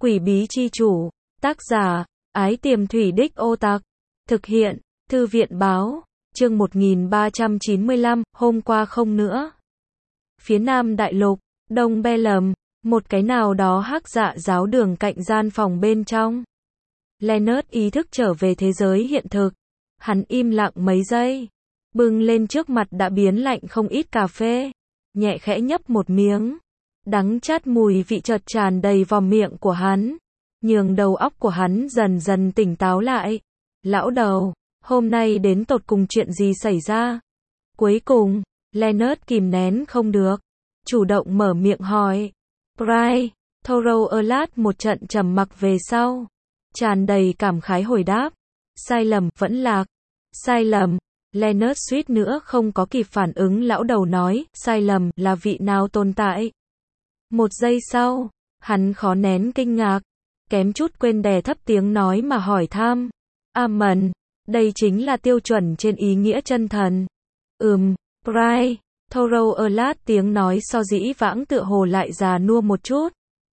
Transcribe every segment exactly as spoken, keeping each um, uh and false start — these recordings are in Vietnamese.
Quỷ bí chi chủ, tác giả, Ái Tiềm Thủy Đích Ô Tặc, thực hiện, Thư viện báo, chương một nghìn ba trăm chín mươi lăm, hôm qua không nữa. Phía Nam Đại Lục, Đông Be Lầm, một cái nào đó hắc dạ giáo đường cạnh gian phòng bên trong. Leonard ý thức trở về thế giới hiện thực. Hắn im lặng mấy giây, bưng lên trước mặt đã biến lạnh không ít cà phê, nhẹ khẽ nhấp một miếng. Đắng chát mùi vị chợt tràn đầy vào miệng của hắn, nhường đầu óc của hắn dần dần tỉnh táo lại. Lão đầu, hôm nay đến tột cùng chuyện gì xảy ra? Cuối cùng, Leonard kìm nén không được, chủ động mở miệng hỏi. Bry, Thorough Erlat một trận trầm mặc về sau, tràn đầy cảm khái hồi đáp. Sai lầm, vẫn lạc. Sai lầm. Leonard suýt nữa không có kịp phản ứng. Lão đầu nói, sai lầm, là vị nào tồn tại? Một giây sau, hắn khó nén kinh ngạc, kém chút quên đè thấp tiếng nói mà hỏi thăm. Amen, đây chính là tiêu chuẩn trên ý nghĩa chân thần. Ừm, Bry, Thorough Erlat tiếng nói so dĩ vãng tựa hồ lại già nua một chút.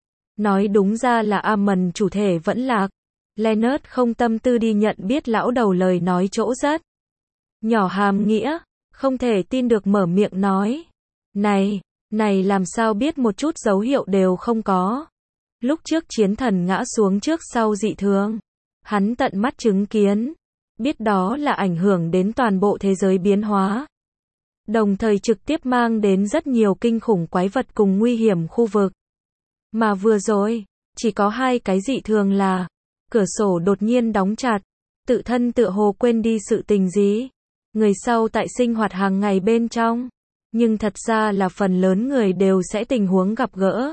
Nói đúng ra là Amen chủ thể vẫn lạc. Leonard không tâm tư đi nhận biết lão đầu lời nói chỗ rất nhỏ hàm nghĩa, không thể tin được mở miệng nói. Này, này làm sao biết một chút dấu hiệu đều không có. Lúc trước chiến thần ngã xuống trước sau dị thường, hắn tận mắt chứng kiến, biết đó là ảnh hưởng đến toàn bộ thế giới biến hóa. Đồng thời trực tiếp mang đến rất nhiều kinh khủng quái vật cùng nguy hiểm khu vực. Mà vừa rồi, chỉ có hai cái dị thường là cửa sổ đột nhiên đóng chặt, tự thân tựa hồ quên đi sự tình gì. Người sau tại sinh hoạt hàng ngày bên trong, nhưng thật ra là phần lớn người đều sẽ tình huống gặp gỡ.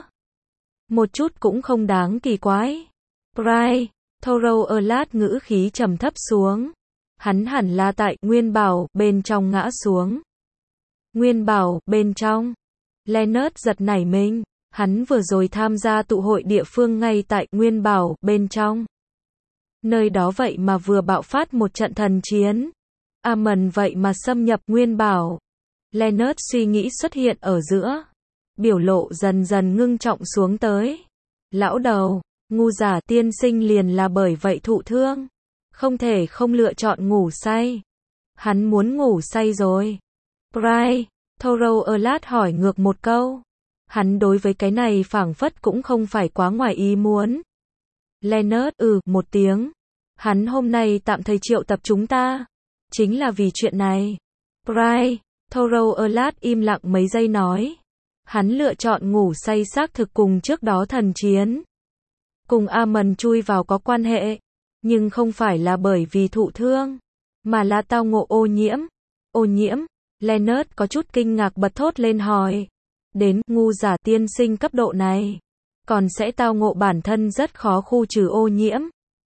Một chút cũng không đáng kỳ quái. Bry, Thorough Erlat ngữ khí trầm thấp xuống. Hắn hẳn là tại Nguyên Bảo bên trong ngã xuống. Nguyên Bảo bên trong. Leonard giật nảy mình. Hắn vừa rồi tham gia tụ hội địa phương ngay tại Nguyên Bảo bên trong. Nơi đó vậy mà vừa bạo phát một trận thần chiến. Amen vậy mà xâm nhập Nguyên Bảo. Leonard suy nghĩ xuất hiện ở giữa. Biểu lộ dần dần ngưng trọng xuống tới. Lão đầu, ngu giả tiên sinh liền là bởi vậy thụ thương. Không thể không lựa chọn ngủ say. Hắn muốn ngủ say rồi. Bry, Thorough Erlat hỏi ngược một câu. Hắn đối với cái này phảng phất cũng không phải quá ngoài ý muốn. Leonard ừ một tiếng. Hắn hôm nay tạm thời triệu tập chúng ta. Chính là vì chuyện này. Bry, Thorough Erlat im lặng mấy giây nói. Hắn lựa chọn ngủ say xác thực cùng trước đó thần chiến. Cùng Amen chui vào có quan hệ. Nhưng không phải là bởi vì thụ thương. Mà là tao ngộ ô nhiễm. Ô nhiễm. Leonard có chút kinh ngạc bật thốt lên hỏi. Đến ngu giả tiên sinh cấp độ này. Còn sẽ tao ngộ bản thân rất khó khu trừ ô nhiễm.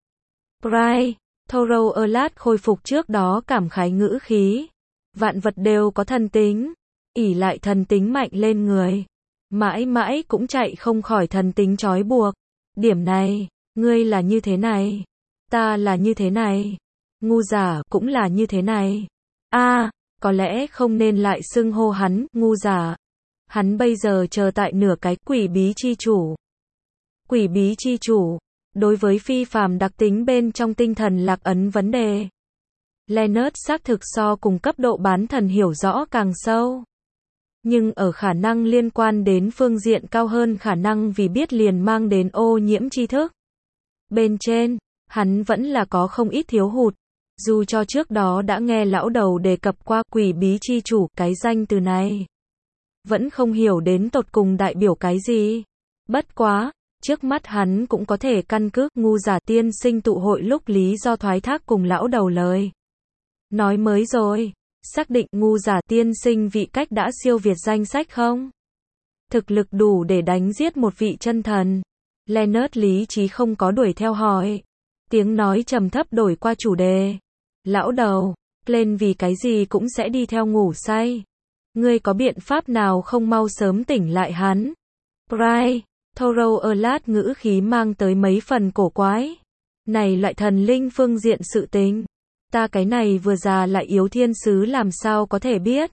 Bry, Thorough Erlat khôi phục trước đó cảm khái ngữ khí. Vạn vật đều có thần tính. Ỷ lại thần tính mạnh lên người. Mãi mãi cũng chạy không khỏi thần tính trói buộc. Điểm này, ngươi là như thế này. Ta là như thế này. Ngu giả cũng là như thế này. A, à, có lẽ không nên lại xưng hô hắn, ngu giả. Hắn bây giờ chờ tại nửa cái quỷ bí chi chủ. Quỷ bí chi chủ. Đối với phi phàm đặc tính bên trong tinh thần lạc ấn vấn đề. Leonard xác thực so cùng cấp độ bán thần hiểu rõ càng sâu. Nhưng ở khả năng liên quan đến phương diện cao hơn khả năng vì biết liền mang đến ô nhiễm tri thức. Bên trên, hắn vẫn là có không ít thiếu hụt. Dù cho trước đó đã nghe lão đầu đề cập qua quỷ bí chi chủ cái danh từ này. Vẫn không hiểu đến tột cùng đại biểu cái gì. Bất quá, trước mắt hắn cũng có thể căn cứ ngu giả tiên sinh tụ hội lúc lý do thoái thác cùng lão đầu lời. Nói mới rồi, xác định ngu giả tiên sinh vị cách đã siêu việt danh sách không? Thực lực đủ để đánh giết một vị chân thần. Leonard lý trí không có đuổi theo hỏi. Tiếng nói trầm thấp đổi qua chủ đề. Lão đầu, lên vì cái gì cũng sẽ đi theo ngủ say. Ngươi có biện pháp nào không mau sớm tỉnh lại hắn? Bry, Thorough Erlat ngữ khí mang tới mấy phần cổ quái. Này loại thần linh phương diện sự tình. Ta cái này vừa già lại yếu thiên sứ làm sao có thể biết.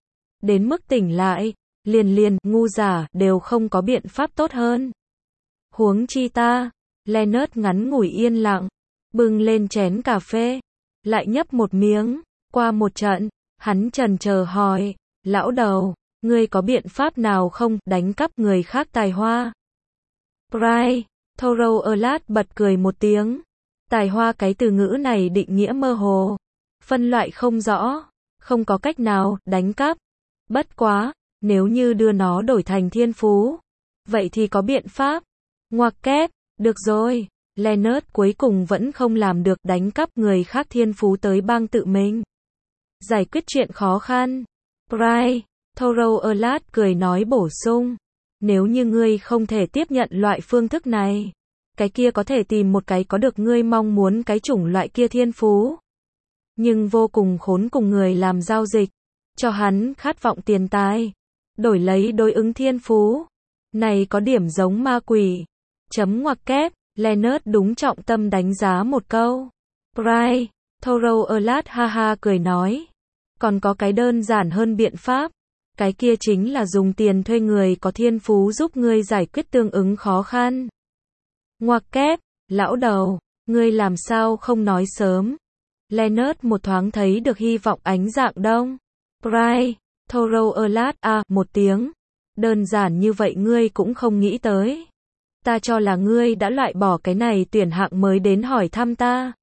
Đến mức tỉnh lại, liền liền, ngu giả, đều không có biện pháp tốt hơn. Huống chi ta. Leonard ngắn ngủi yên lặng, bưng lên chén cà phê, lại nhấp một miếng, qua một trận, hắn chần chờ hỏi, lão đầu, ngươi có biện pháp nào không, đánh cắp người khác tài hoa? Bryce Thorough bật cười một tiếng. Tài hoa cái từ ngữ này định nghĩa mơ hồ, phân loại không rõ, không có cách nào đánh cắp. Bất quá, nếu như đưa nó đổi thành thiên phú, vậy thì có biện pháp. Ngoặc kép, được rồi, Leonard cuối cùng vẫn không làm được đánh cắp người khác thiên phú tới bang tự mình. Giải quyết chuyện khó khăn. Bryce Thorough cười nói bổ sung. Nếu như ngươi không thể tiếp nhận loại phương thức này, cái kia có thể tìm một cái có được ngươi mong muốn cái chủng loại kia thiên phú. Nhưng vô cùng khốn cùng người làm giao dịch, cho hắn khát vọng tiền tài, đổi lấy đối ứng thiên phú. Này có điểm giống ma quỷ. Chấm ngoặc kép, Leonard đúng trọng tâm đánh giá một câu. Bryce Thorough ha ha cười nói. Còn có cái đơn giản hơn biện pháp. Cái kia chính là dùng tiền thuê người có thiên phú giúp ngươi giải quyết tương ứng khó khăn. Ngoặc kép, lão đầu, ngươi làm sao không nói sớm? Leonard một thoáng thấy được hy vọng ánh dạng đông. Bryce Thorough à, một tiếng. Đơn giản như vậy ngươi cũng không nghĩ tới. Ta cho là ngươi đã loại bỏ cái này tuyển hạng mới đến hỏi thăm ta.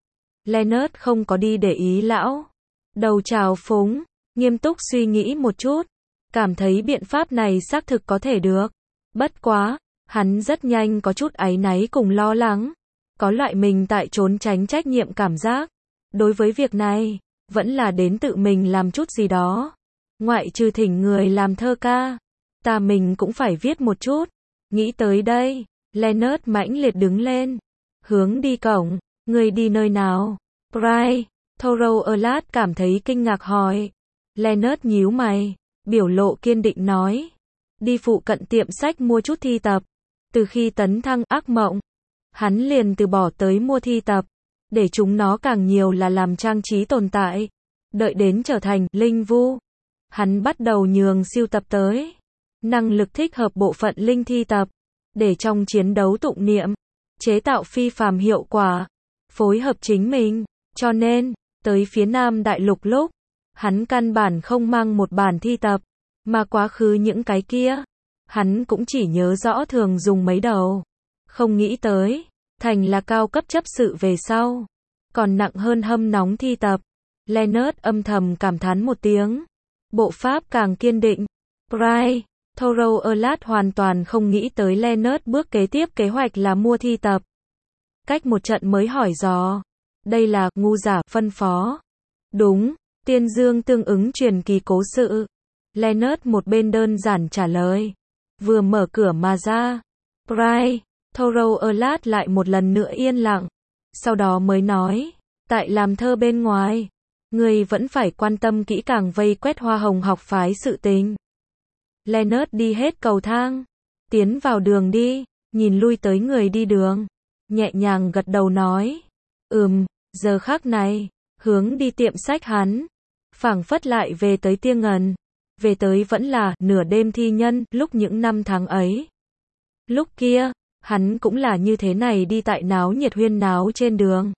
Leonard không có đi để ý lão đầu trào phúng, nghiêm túc suy nghĩ một chút, cảm thấy biện pháp này xác thực có thể được. Bất quá, hắn rất nhanh có chút áy náy cùng lo lắng, có loại mình tại trốn tránh trách nhiệm cảm giác. Đối với việc này, vẫn là đến tự mình làm chút gì đó. Ngoại trừ thỉnh người làm thơ ca, ta mình cũng phải viết một chút. Nghĩ tới đây, Leonard mãnh liệt đứng lên, hướng đi cổng. Người đi nơi nào? Bryce Thorough cảm thấy kinh ngạc hỏi. Leonard nhíu mày, biểu lộ kiên định nói. Đi phụ cận tiệm sách mua chút thi tập. Từ khi tấn thăng ác mộng, hắn liền từ bỏ tới mua thi tập, để chúng nó càng nhiều là làm trang trí tồn tại. Đợi đến trở thành linh vu, hắn bắt đầu nhường siêu tập tới năng lực thích hợp bộ phận linh thi tập, để trong chiến đấu tụng niệm, chế tạo phi phàm hiệu quả, phối hợp chính mình. Cho nên, tới phía Nam Đại Lục lúc, hắn căn bản không mang một bản thi tập, mà quá khứ những cái kia, hắn cũng chỉ nhớ rõ thường dùng mấy đầu. Không nghĩ tới, thành là cao cấp chấp sự về sau, còn nặng hơn hâm nóng thi tập. Leonard âm thầm cảm thán một tiếng. Bộ pháp càng kiên định. Bryce Thorough hoàn toàn không nghĩ tới Leonard bước kế tiếp kế hoạch là mua thi tập. Cách một trận mới hỏi dò. Đây là ngu giả phân phó. Đúng, Tiên Dương tương ứng truyền kỳ cố sự. Leonard một bên đơn giản trả lời. Vừa mở cửa mà ra. Bryce Thorough lại một lần nữa yên lặng. Sau đó mới nói. Tại làm thơ bên ngoài, người vẫn phải quan tâm kỹ càng vây quét hoa hồng học phái sự tình. Leonard đi hết cầu thang, tiến vào đường đi, nhìn lui tới người đi đường, nhẹ nhàng gật đầu nói. Ừm, giờ khắc này, hướng đi tiệm sách hắn, phảng phất lại về tới Tia Ngần, về tới vẫn là nửa đêm thi nhân, lúc những năm tháng ấy. Lúc kia, hắn cũng là như thế này đi tại náo nhiệt huyên náo trên đường.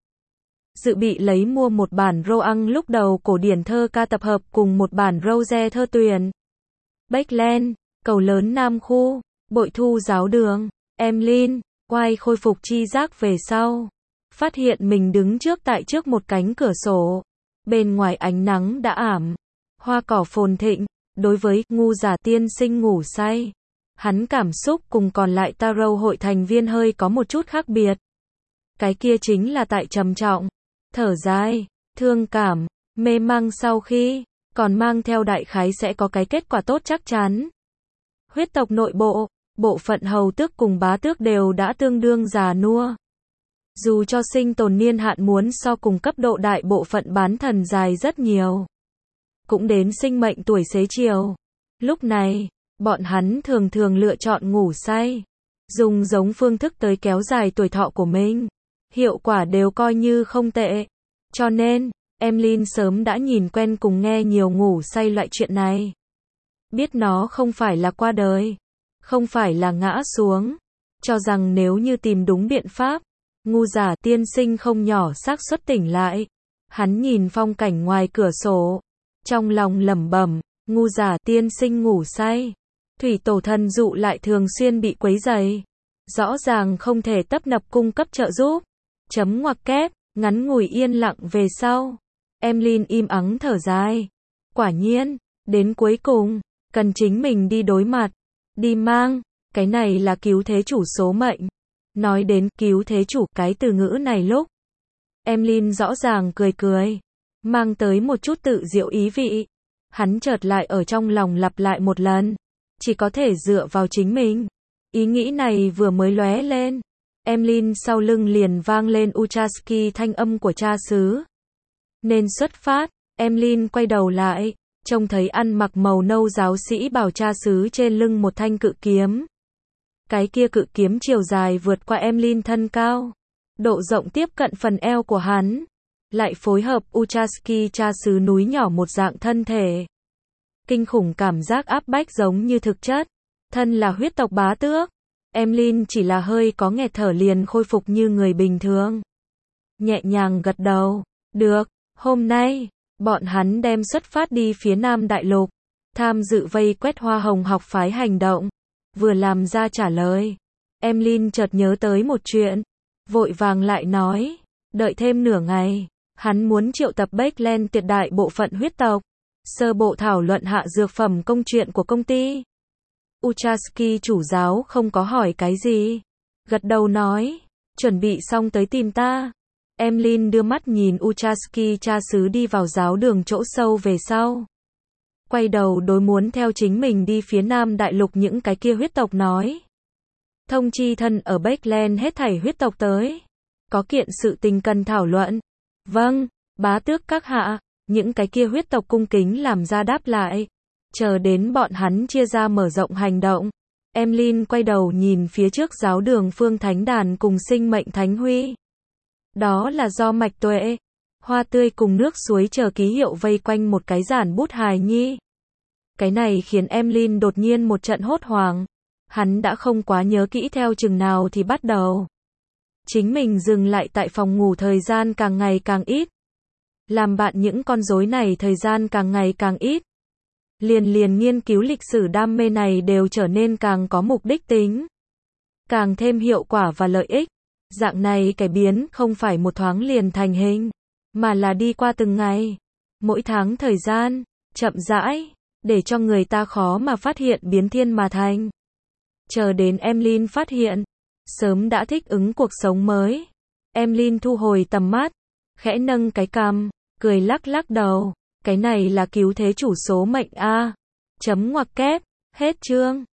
Dự bị lấy mua một bản Roang lúc đầu cổ điển thơ ca tập hợp cùng một bản Rose thơ tuyển. Backland, cầu lớn Nam Khu, bội thu giáo đường, Emlyn, quay khôi phục chi giác về sau. Phát hiện mình đứng trước tại trước một cánh cửa sổ. Bên ngoài ánh nắng đã ảm, hoa cỏ phồn thịnh. Đối với ngu giả tiên sinh ngủ say, hắn cảm xúc cùng còn lại Tarot hội thành viên hơi có một chút khác biệt. Cái kia chính là tại trầm trọng, thở dài, thương cảm, mê mang sau khi, còn mang theo đại khái sẽ có cái kết quả tốt chắc chắn. Huyết tộc nội bộ, bộ phận hầu tước cùng bá tước đều đã tương đương già nua. Dù cho sinh tồn niên hạn muốn so cùng cấp độ đại bộ phận bán thần dài rất nhiều, cũng đến sinh mệnh tuổi xế chiều. Lúc này, bọn hắn thường thường lựa chọn ngủ say, dùng giống phương thức tới kéo dài tuổi thọ của mình. Hiệu quả đều coi như không tệ. Cho nên, Emlyn sớm đã nhìn quen cùng nghe nhiều ngủ say loại chuyện này. Biết nó không phải là qua đời, không phải là ngã xuống. cho rằng nếu như tìm đúng biện pháp, ngu giả tiên sinh không nhỏ xác suất tỉnh lại. Hắn nhìn phong cảnh ngoài cửa sổ, trong lòng lẩm bẩm, ngu giả tiên sinh ngủ say. Thủy tổ thần dụ lại thường xuyên bị quấy rầy. Rõ ràng không thể tấp nập cung cấp trợ giúp. Chấm ngoặc kép, ngắn ngủi yên lặng về sau. Emlyn im ắng thở dài. Quả nhiên, đến cuối cùng, cần chính mình đi đối mặt, đi mang, cái này là cứu thế chủ số mệnh. Nói đến cứu thế chủ cái từ ngữ này lúc, Emlyn rõ ràng cười cười, mang tới một chút tự diệu ý vị. Hắn chợt lại ở trong lòng lặp lại một lần, chỉ có thể dựa vào chính mình. Ý nghĩ này vừa mới lóe lên, Emlyn sau lưng liền vang lên Uchaski thanh âm của cha xứ. Nên xuất phát, Emlyn quay đầu lại, trông thấy ăn mặc màu nâu giáo sĩ bảo cha xứ trên lưng một thanh cự kiếm. Cái kia cự kiếm chiều dài vượt qua Emlyn thân cao, độ rộng tiếp cận phần eo của hắn, lại phối hợp Uchaski cha xứ núi nhỏ một dạng thân thể. Kinh khủng cảm giác áp bách giống như thực chất, thân là huyết tộc bá tước, Emlyn chỉ là hơi có nghẹt thở liền khôi phục như người bình thường. Nhẹ nhàng gật đầu, được, hôm nay, bọn hắn đem xuất phát đi phía Nam Đại Lục, tham dự vây quét Hoa Hồng học phái hành động. Vừa làm ra trả lời, Emlyn chợt nhớ tới một chuyện, vội vàng lại nói, đợi thêm nửa ngày, hắn muốn triệu tập Bakeland tuyệt đại bộ phận huyết tộc, sơ bộ thảo luận hạ dược phẩm công chuyện của công ty. Uchaski chủ giáo không có hỏi cái gì, gật đầu nói, chuẩn bị xong tới tìm ta. Emlyn đưa mắt nhìn Uchaski cha xứ đi vào giáo đường chỗ sâu về sau. Quay đầu đối muốn theo chính mình đi phía Nam Đại Lục những cái kia huyết tộc nói. Thông chi thân ở Bakeland hết thảy huyết tộc tới. Có kiện sự tình cần thảo luận. Vâng, bá tước các hạ, những cái kia huyết tộc cung kính làm ra đáp lại. Chờ đến bọn hắn chia ra mở rộng hành động. Emlyn quay đầu nhìn phía trước giáo đường Phương Thánh Đàn cùng Sinh Mệnh Thánh Huy. Đó là do mạch tuệ, hoa tươi cùng nước suối chờ ký hiệu vây quanh một cái giản bút hài nhi. Cái này khiến Emlyn đột nhiên một trận hốt hoảng. Hắn đã không quá nhớ kỹ theo chừng nào thì bắt đầu. Chính mình dừng lại tại phòng ngủ thời gian càng ngày càng ít. Làm bạn những con rối này thời gian càng ngày càng ít. Liền liền nghiên cứu lịch sử đam mê này đều trở nên càng có mục đích tính. Càng thêm hiệu quả và lợi ích. Dạng này cải biến không phải một thoáng liền thành hình, mà là đi qua từng ngày, mỗi tháng thời gian, chậm rãi, để cho người ta khó mà phát hiện biến thiên mà thành. Chờ đến Emlyn phát hiện, sớm đã thích ứng cuộc sống mới. Emlyn thu hồi tầm mắt, khẽ nâng cái cằm, cười lắc lắc đầu, cái này là cứu thế chủ số mệnh a. Chấm ngoặc kép, hết chương.